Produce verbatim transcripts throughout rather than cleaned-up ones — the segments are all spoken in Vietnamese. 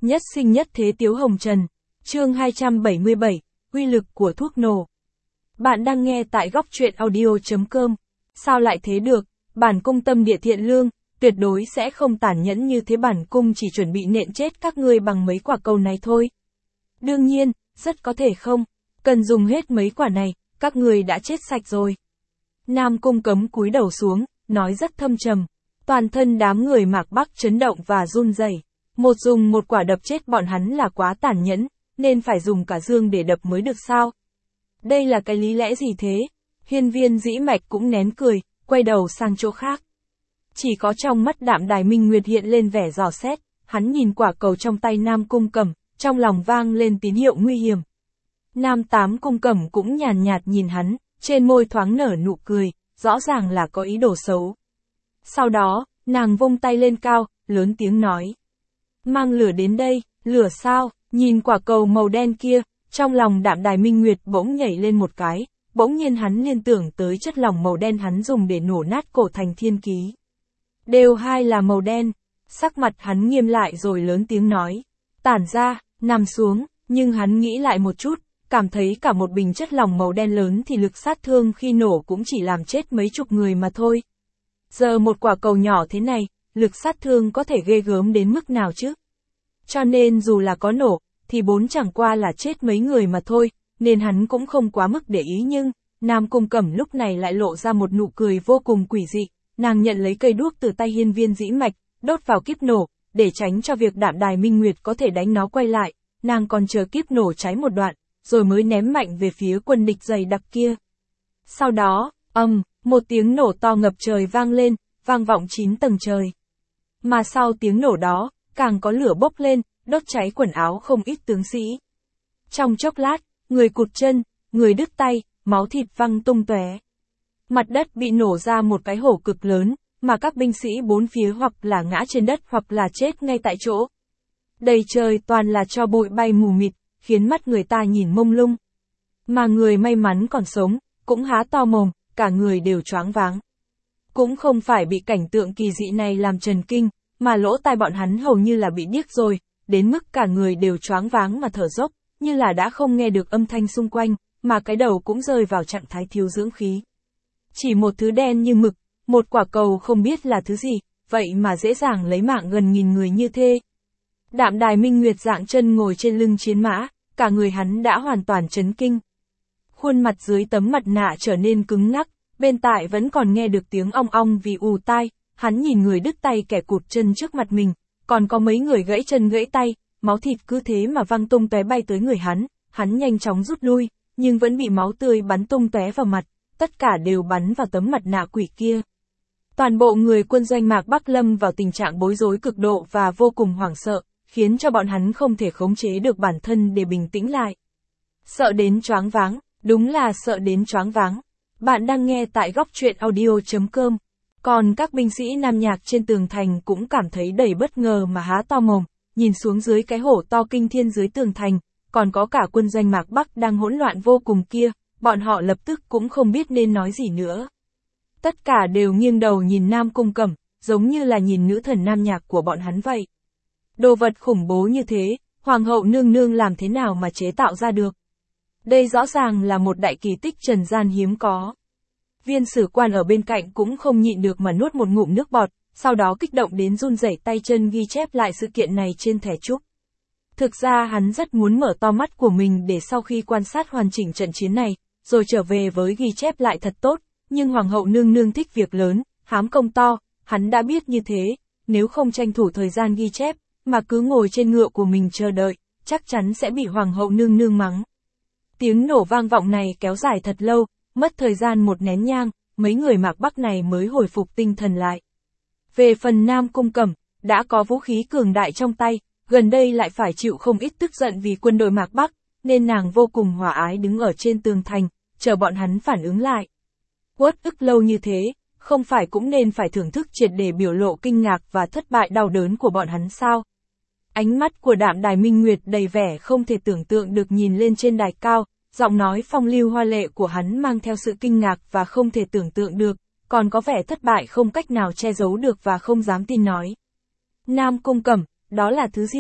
Nhất sinh nhất thế Tiếu Hồng Trần. Chương hai trăm bảy mươi bảy, uy lực của thuốc nổ. Bạn đang nghe tại góc truyện audio chấm com. Sao lại thế được, bản cung tâm địa thiện lương, tuyệt đối sẽ không tàn nhẫn như thế, bản cung chỉ chuẩn bị nện chết các ngươi bằng mấy quả cầu này thôi. Đương nhiên, rất có thể không, cần dùng hết mấy quả này, các ngươi đã chết sạch rồi. Nam Cung Cấm cúi đầu xuống, nói rất thâm trầm. Toàn thân đám người Mạc Bắc chấn động và run rẩy. Một dùng một quả đập chết bọn hắn là quá tàn nhẫn, nên phải dùng cả dương để đập mới được sao? Đây là cái lý lẽ gì thế? Hiên Viên Dĩ Mạch cũng nén cười, quay đầu sang chỗ khác. Chỉ có trong mắt Đạm Đài Minh Nguyệt hiện lên vẻ dò xét, hắn nhìn quả cầu trong tay Nam Cung Cẩm, trong lòng vang lên tín hiệu nguy hiểm. Nam Tám Cung Cẩm cũng nhàn nhạt nhìn hắn, trên môi thoáng nở nụ cười, rõ ràng là có ý đồ xấu. Sau đó, nàng vung tay lên cao, lớn tiếng nói. Mang lửa đến đây, lửa sao? Nhìn quả cầu màu đen kia, trong lòng Đạm Đài Minh Nguyệt bỗng nhảy lên một cái, bỗng nhiên hắn liên tưởng tới chất lỏng màu đen hắn dùng để nổ nát cổ thành thiên ký. Đều hai là màu đen, sắc mặt hắn nghiêm lại rồi lớn tiếng nói. Tản ra, nằm xuống, nhưng hắn nghĩ lại một chút, cảm thấy cả một bình chất lỏng màu đen lớn thì lực sát thương khi nổ cũng chỉ làm chết mấy chục người mà thôi. Giờ một quả cầu nhỏ thế này, lực sát thương có thể ghê gớm đến mức nào chứ? Cho nên dù là có nổ, thì bốn chẳng qua là chết mấy người mà thôi, nên hắn cũng không quá mức để ý, nhưng Nam Cung Cẩm lúc này lại lộ ra một nụ cười vô cùng quỷ dị, nàng nhận lấy cây đuốc từ tay Hiên Viên Dĩ Mạch, đốt vào kíp nổ, để tránh cho việc Đạm Đài Minh Nguyệt có thể đánh nó quay lại, nàng còn chờ kíp nổ cháy một đoạn, rồi mới ném mạnh về phía quân địch dày đặc kia. Sau đó, ầm, um, một tiếng nổ to ngập trời vang lên, vang vọng chín tầng trời. Mà sau tiếng nổ đó, càng có lửa bốc lên, đốt cháy quần áo không ít tướng sĩ. Trong chốc lát, người cụt chân, người đứt tay, máu thịt văng tung tóe. Mặt đất bị nổ ra một cái hổ cực lớn, mà các binh sĩ bốn phía hoặc là ngã trên đất hoặc là chết ngay tại chỗ. Đầy trời toàn là tro bụi bay mù mịt, khiến mắt người ta nhìn mông lung. Mà người may mắn còn sống, cũng há to mồm, cả người đều choáng váng. Cũng không phải bị cảnh tượng kỳ dị này làm chần kinh, mà lỗ tai bọn hắn hầu như là bị điếc rồi, đến mức cả người đều choáng váng mà thở dốc, như là đã không nghe được âm thanh xung quanh, mà cái đầu cũng rơi vào trạng thái thiếu dưỡng khí. Chỉ một thứ đen như mực, một quả cầu không biết là thứ gì, vậy mà dễ dàng lấy mạng gần nghìn người như thế. Đạm Đài Minh Nguyệt dạng chân ngồi trên lưng chiến mã, cả người hắn đã hoàn toàn chấn kinh. Khuôn mặt dưới tấm mặt nạ trở nên cứng ngắc, bên tai vẫn còn nghe được tiếng ong ong vì ù tai, hắn nhìn người đứt tay kẻ cụt chân trước mặt mình, còn có mấy người gãy chân gãy tay, máu thịt cứ thế mà văng tung tóe bay tới người hắn, hắn nhanh chóng rút lui, nhưng vẫn bị máu tươi bắn tung tóe vào mặt, tất cả đều bắn vào tấm mặt nạ quỷ kia. Toàn bộ người quân doanh Mạc Bắc lâm vào tình trạng bối rối cực độ và vô cùng hoảng sợ, khiến cho bọn hắn không thể khống chế được bản thân để bình tĩnh lại. Sợ đến choáng váng, đúng là sợ đến choáng váng. Bạn đang nghe tại góc truyện audio chấm com. Còn các binh sĩ Nam Nhạc trên tường thành cũng cảm thấy đầy bất ngờ mà há to mồm, nhìn xuống dưới cái hổ to kinh thiên dưới tường thành, còn có cả quân doanh Mạc Bắc đang hỗn loạn vô cùng kia, bọn họ lập tức cũng không biết nên nói gì nữa. Tất cả đều nghiêng đầu nhìn Nam Cung Cẩm, giống như là nhìn nữ thần Nam Nhạc của bọn hắn vậy. Đồ vật khủng bố như thế, Hoàng hậu nương nương làm thế nào mà chế tạo ra được? Đây rõ ràng là một đại kỳ tích trần gian hiếm có. Viên sử quan ở bên cạnh cũng không nhịn được mà nuốt một ngụm nước bọt, sau đó kích động đến run rẩy tay chân ghi chép lại sự kiện này trên thẻ trúc. Thực ra hắn rất muốn mở to mắt của mình để sau khi quan sát hoàn chỉnh trận chiến này, rồi trở về với ghi chép lại thật tốt, nhưng Hoàng hậu nương nương thích việc lớn, hám công to, hắn đã biết như thế, nếu không tranh thủ thời gian ghi chép, mà cứ ngồi trên ngựa của mình chờ đợi, chắc chắn sẽ bị Hoàng hậu nương nương mắng. Tiếng nổ vang vọng này kéo dài thật lâu, mất thời gian một nén nhang, mấy người Mạc Bắc này mới hồi phục tinh thần lại. Về phần Nam Cung Cẩm, đã có vũ khí cường đại trong tay, gần đây lại phải chịu không ít tức giận vì quân đội Mạc Bắc, nên nàng vô cùng hòa ái đứng ở trên tường thành, chờ bọn hắn phản ứng lại. Uất ức lâu như thế, không phải cũng nên phải thưởng thức triệt để biểu lộ kinh ngạc và thất bại đau đớn của bọn hắn sao? Ánh mắt của Đạm Đài Minh Nguyệt đầy vẻ không thể tưởng tượng được nhìn lên trên đài cao, giọng nói phong lưu hoa lệ của hắn mang theo sự kinh ngạc và không thể tưởng tượng được, còn có vẻ thất bại không cách nào che giấu được và không dám tin nói. Nam Cung Cẩm, đó là thứ gì?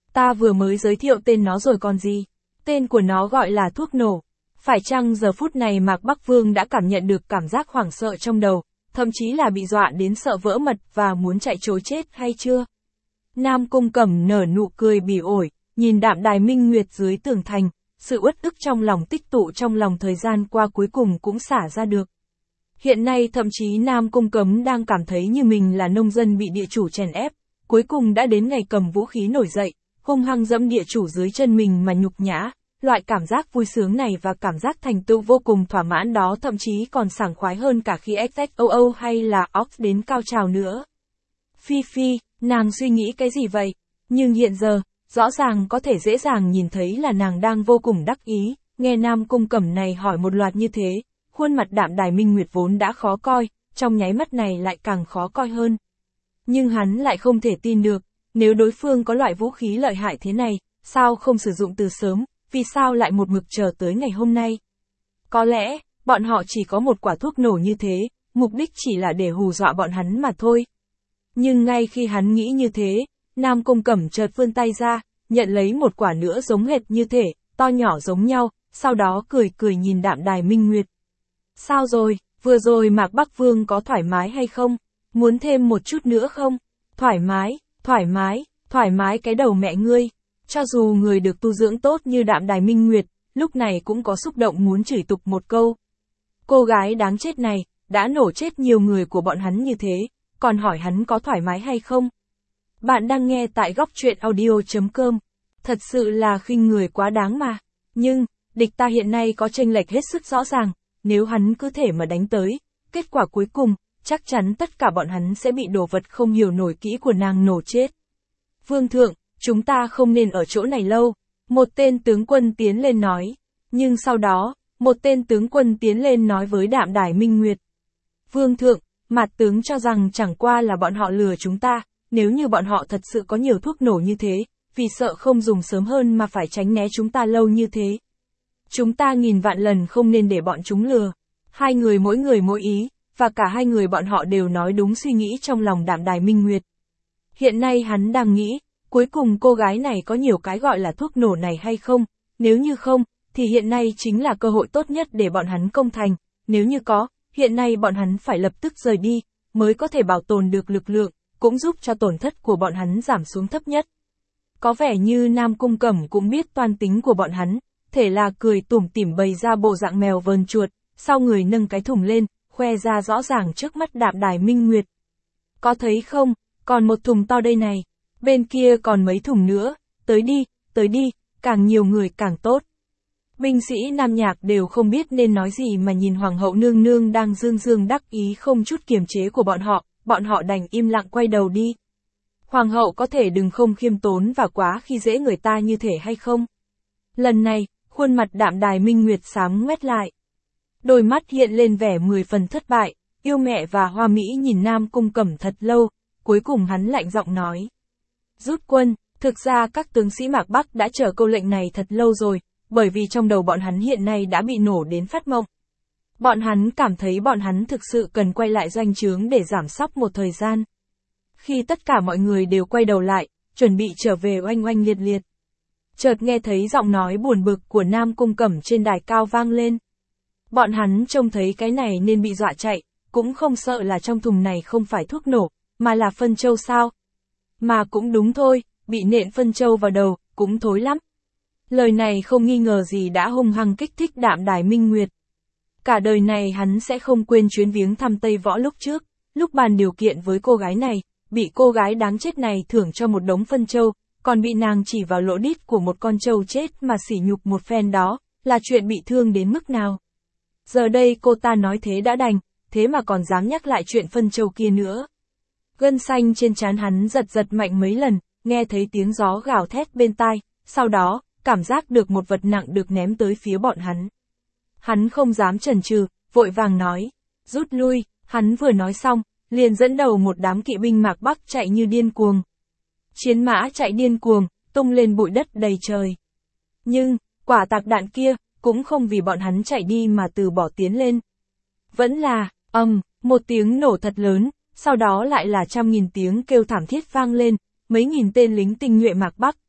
Ta vừa mới giới thiệu tên nó rồi còn gì. Tên của nó gọi là thuốc nổ. Phải chăng giờ phút này Mạc Bắc Vương đã cảm nhận được cảm giác hoảng sợ trong đầu, thậm chí là bị dọa đến sợ vỡ mật và muốn chạy trối chết hay chưa? Nam Cung Cẩm nở nụ cười bỉ ổi, nhìn Đạm Đài Minh Nguyệt dưới tường thành, sự uất ức trong lòng tích tụ trong lòng thời gian qua cuối cùng cũng xả ra được. Hiện nay thậm chí Nam Cung Cẩm đang cảm thấy như mình là nông dân bị địa chủ chèn ép, cuối cùng đã đến ngày cầm vũ khí nổi dậy, hung hăng dẫm địa chủ dưới chân mình mà nhục nhã. Loại cảm giác vui sướng này và cảm giác thành tựu vô cùng thỏa mãn đó thậm chí còn sảng khoái hơn cả khi ích ích o o hay là Ox đến cao trào nữa. Phi Phi, nàng suy nghĩ cái gì vậy? Nhưng hiện giờ, rõ ràng có thể dễ dàng nhìn thấy là nàng đang vô cùng đắc ý, nghe Nam Cung Cẩm này hỏi một loạt như thế, khuôn mặt Đạm Đài Minh Nguyệt vốn đã khó coi, trong nháy mắt này lại càng khó coi hơn. Nhưng hắn lại không thể tin được, nếu đối phương có loại vũ khí lợi hại thế này, sao không sử dụng từ sớm? Vì sao lại một mực chờ tới ngày hôm nay? Có lẽ, bọn họ chỉ có một quả thuốc nổ như thế, mục đích chỉ là để hù dọa bọn hắn mà thôi. Nhưng ngay khi hắn nghĩ như thế, Nam Cung Cẩm chợt vươn tay ra, nhận lấy một quả nữa giống hệt như thể, to nhỏ giống nhau, sau đó cười cười nhìn Đạm Đài Minh Nguyệt. Sao rồi, vừa rồi Mạc Bắc Vương có thoải mái hay không? Muốn thêm một chút nữa không? Thoải mái, thoải mái, thoải mái cái đầu mẹ ngươi. Cho dù người được tu dưỡng tốt như Đạm Đài Minh Nguyệt, lúc này cũng có xúc động muốn chửi tục một câu. Cô gái đáng chết này, đã nổ chết nhiều người của bọn hắn như thế, còn hỏi hắn có thoải mái hay không? Bạn đang nghe tại góc truyện audio chấm com. Thật sự là khinh người quá đáng mà. Nhưng, địch ta hiện nay có chênh lệch hết sức rõ ràng, nếu hắn cứ thể mà đánh tới, kết quả cuối cùng, chắc chắn tất cả bọn hắn sẽ bị đồ vật không hiểu nổi kỹ của nàng nổ chết. Vương thượng, chúng ta không nên ở chỗ này lâu, một tên tướng quân tiến lên nói. Nhưng sau đó, một tên tướng quân tiến lên nói với Đạm Đài Minh Nguyệt. Vương thượng, Mạt tướng cho rằng chẳng qua là bọn họ lừa chúng ta, nếu như bọn họ thật sự có nhiều thuốc nổ như thế, vì sợ không dùng sớm hơn mà phải tránh né chúng ta lâu như thế. Chúng ta nghìn vạn lần không nên để bọn chúng lừa. Hai người mỗi người mỗi ý, và cả hai người bọn họ đều nói đúng suy nghĩ trong lòng Đạm Đài Minh Nguyệt. Hiện nay hắn đang nghĩ, cuối cùng cô gái này có nhiều cái gọi là thuốc nổ này hay không, nếu như không, thì hiện nay chính là cơ hội tốt nhất để bọn hắn công thành, nếu như có, hiện nay bọn hắn phải lập tức rời đi, mới có thể bảo tồn được lực lượng, cũng giúp cho tổn thất của bọn hắn giảm xuống thấp nhất. Có vẻ như Nam Cung Cẩm cũng biết toan tính của bọn hắn, thể là cười tủm tỉm bày ra bộ dạng mèo vờn chuột, sau người nâng cái thùng lên, khoe ra rõ ràng trước mắt Đạm Đài Minh Nguyệt. Có thấy không, còn một thùng to đây này, bên kia còn mấy thùng nữa, tới đi, tới đi, càng nhiều người càng tốt. Binh sĩ Nam Nhạc đều không biết nên nói gì mà nhìn Hoàng hậu nương nương đang dương dương đắc ý không chút kiềm chế của bọn họ, bọn họ đành im lặng quay đầu đi. Hoàng hậu có thể đừng không khiêm tốn và quá khi dễ người ta như thể hay không? Lần này, khuôn mặt Đạm Đài Minh Nguyệt xám ngoét lại. Đôi mắt hiện lên vẻ mười phần thất bại, yêu mẹ và hoa mỹ nhìn Nam Cung Cẩm thật lâu, cuối cùng hắn lạnh giọng nói. Rút quân, thực ra các tướng sĩ Mạc Bắc đã chờ câu lệnh này thật lâu rồi, bởi vì trong đầu bọn hắn hiện nay đã bị nổ đến phát mộng. Bọn hắn cảm thấy bọn hắn thực sự cần quay lại doanh trướng để giảm sóc một thời gian. Khi tất cả mọi người đều quay đầu lại, chuẩn bị trở về oanh oanh liệt liệt. Chợt nghe thấy giọng nói buồn bực của Nam Cung Cẩm trên đài cao vang lên. Bọn hắn trông thấy cái này nên bị dọa chạy, cũng không sợ là trong thùng này không phải thuốc nổ, mà là phân châu sao. Mà cũng đúng thôi, bị nện phân châu vào đầu, cũng thối lắm. Lời này không nghi ngờ gì đã hung hăng kích thích Đạm Đài Minh Nguyệt. Cả đời này hắn sẽ không quên chuyến viếng thăm Tây Võ lúc trước, lúc bàn điều kiện với cô gái này, bị cô gái đáng chết này thưởng cho một đống phân châu, còn bị nàng chỉ vào lỗ đít của một con trâu chết mà sỉ nhục một phen đó, là chuyện bị thương đến mức nào. Giờ đây cô ta nói thế đã đành, thế mà còn dám nhắc lại chuyện phân châu kia nữa. Gân xanh trên trán hắn giật giật mạnh mấy lần, nghe thấy tiếng gió gào thét bên tai, sau đó, cảm giác được một vật nặng được ném tới phía bọn hắn. Hắn không dám chần chừ, vội vàng nói, rút lui, hắn vừa nói xong, liền dẫn đầu một đám kỵ binh Mạc Bắc chạy như điên cuồng. Chiến mã chạy điên cuồng, tung lên bụi đất đầy trời. Nhưng, quả tạc đạn kia, cũng không vì bọn hắn chạy đi mà từ bỏ tiến lên. Vẫn là, ầm, um, một tiếng nổ thật lớn, sau đó lại là trăm nghìn tiếng kêu thảm thiết vang lên, mấy nghìn tên lính tinh nhuệ Mạc Bắc,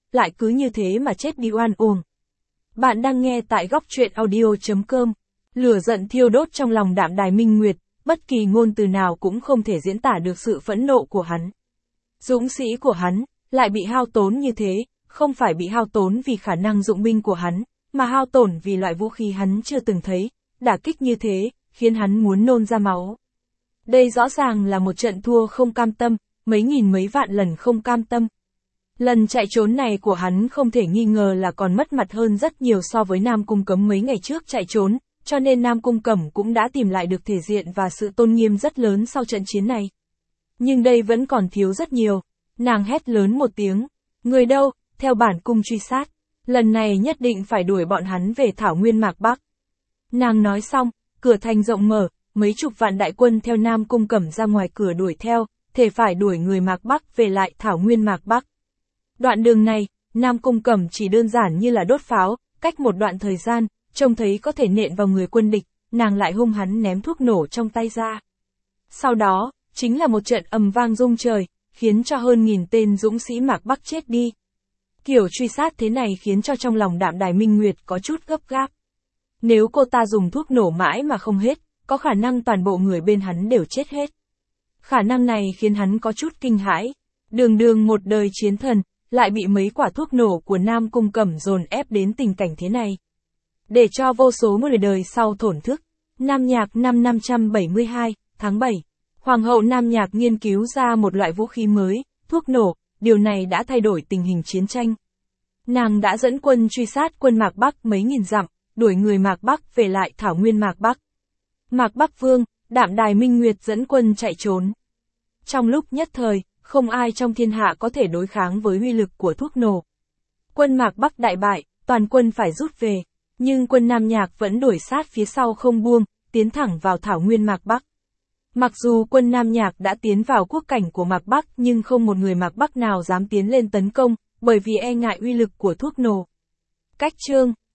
lại cứ như thế mà chết đi oan uổng. Bạn đang nghe tại góc truyện audio chấm com. Lửa giận thiêu đốt trong lòng Đạm Đài Minh Nguyệt, bất kỳ ngôn từ nào cũng không thể diễn tả được sự phẫn nộ của hắn. Dũng sĩ của hắn, lại bị hao tốn như thế, không phải bị hao tốn vì khả năng dụng binh của hắn, mà hao tổn vì loại vũ khí hắn chưa từng thấy, đả kích như thế, khiến hắn muốn nôn ra máu. Đây rõ ràng là một trận thua không cam tâm, mấy nghìn mấy vạn lần không cam tâm. Lần chạy trốn này của hắn không thể nghi ngờ là còn mất mặt hơn rất nhiều so với Nam Cung Cấm mấy ngày trước chạy trốn, cho nên Nam Cung Cẩm cũng đã tìm lại được thể diện và sự tôn nghiêm rất lớn sau trận chiến này. Nhưng đây vẫn còn thiếu rất nhiều. Nàng hét lớn một tiếng, người đâu, theo bản cung truy sát, lần này nhất định phải đuổi bọn hắn về thảo nguyên Mạc Bắc. Nàng nói xong, cửa thành rộng mở, mấy chục vạn đại quân theo Nam Cung Cẩm ra ngoài cửa đuổi theo, thể phải đuổi người Mạc Bắc về lại thảo nguyên Mạc Bắc. Đoạn đường này, Nam Cung Cẩm chỉ đơn giản như là đốt pháo, cách một đoạn thời gian, trông thấy có thể nện vào người quân địch, nàng lại hung hắn ném thuốc nổ trong tay ra. Sau đó, chính là một trận ầm vang rung trời, khiến cho hơn nghìn tên dũng sĩ Mạc Bắc chết đi. Kiểu truy sát thế này khiến cho trong lòng Đạm Đài Minh Nguyệt có chút gấp gáp. Nếu cô ta dùng thuốc nổ mãi mà không hết, có khả năng toàn bộ người bên hắn đều chết hết. Khả năng này khiến hắn có chút kinh hãi. Đường đường một đời chiến thần, lại bị mấy quả thuốc nổ của Nam Cung Cẩm dồn ép đến tình cảnh thế này. Để cho vô số người đời sau thổn thức. Nam Nhạc năm năm trăm bảy mươi hai, tháng bảy. Hoàng hậu Nam Nhạc nghiên cứu ra một loại vũ khí mới, thuốc nổ, điều này đã thay đổi tình hình chiến tranh. Nàng đã dẫn quân truy sát quân Mạc Bắc mấy nghìn dặm, đuổi người Mạc Bắc về lại thảo nguyên Mạc Bắc. Mạc Bắc Vương, Đạm Đài Minh Nguyệt dẫn quân chạy trốn. Trong lúc nhất thời, không ai trong thiên hạ có thể đối kháng với uy lực của thuốc nổ. Quân Mạc Bắc đại bại, toàn quân phải rút về, nhưng quân Nam Nhạc vẫn đuổi sát phía sau không buông, tiến thẳng vào thảo nguyên Mạc Bắc. Mặc dù quân Nam Nhạc đã tiến vào quốc cảnh của Mạc Bắc nhưng không một người Mạc Bắc nào dám tiến lên tấn công, bởi vì e ngại uy lực của thuốc nổ. Cách chương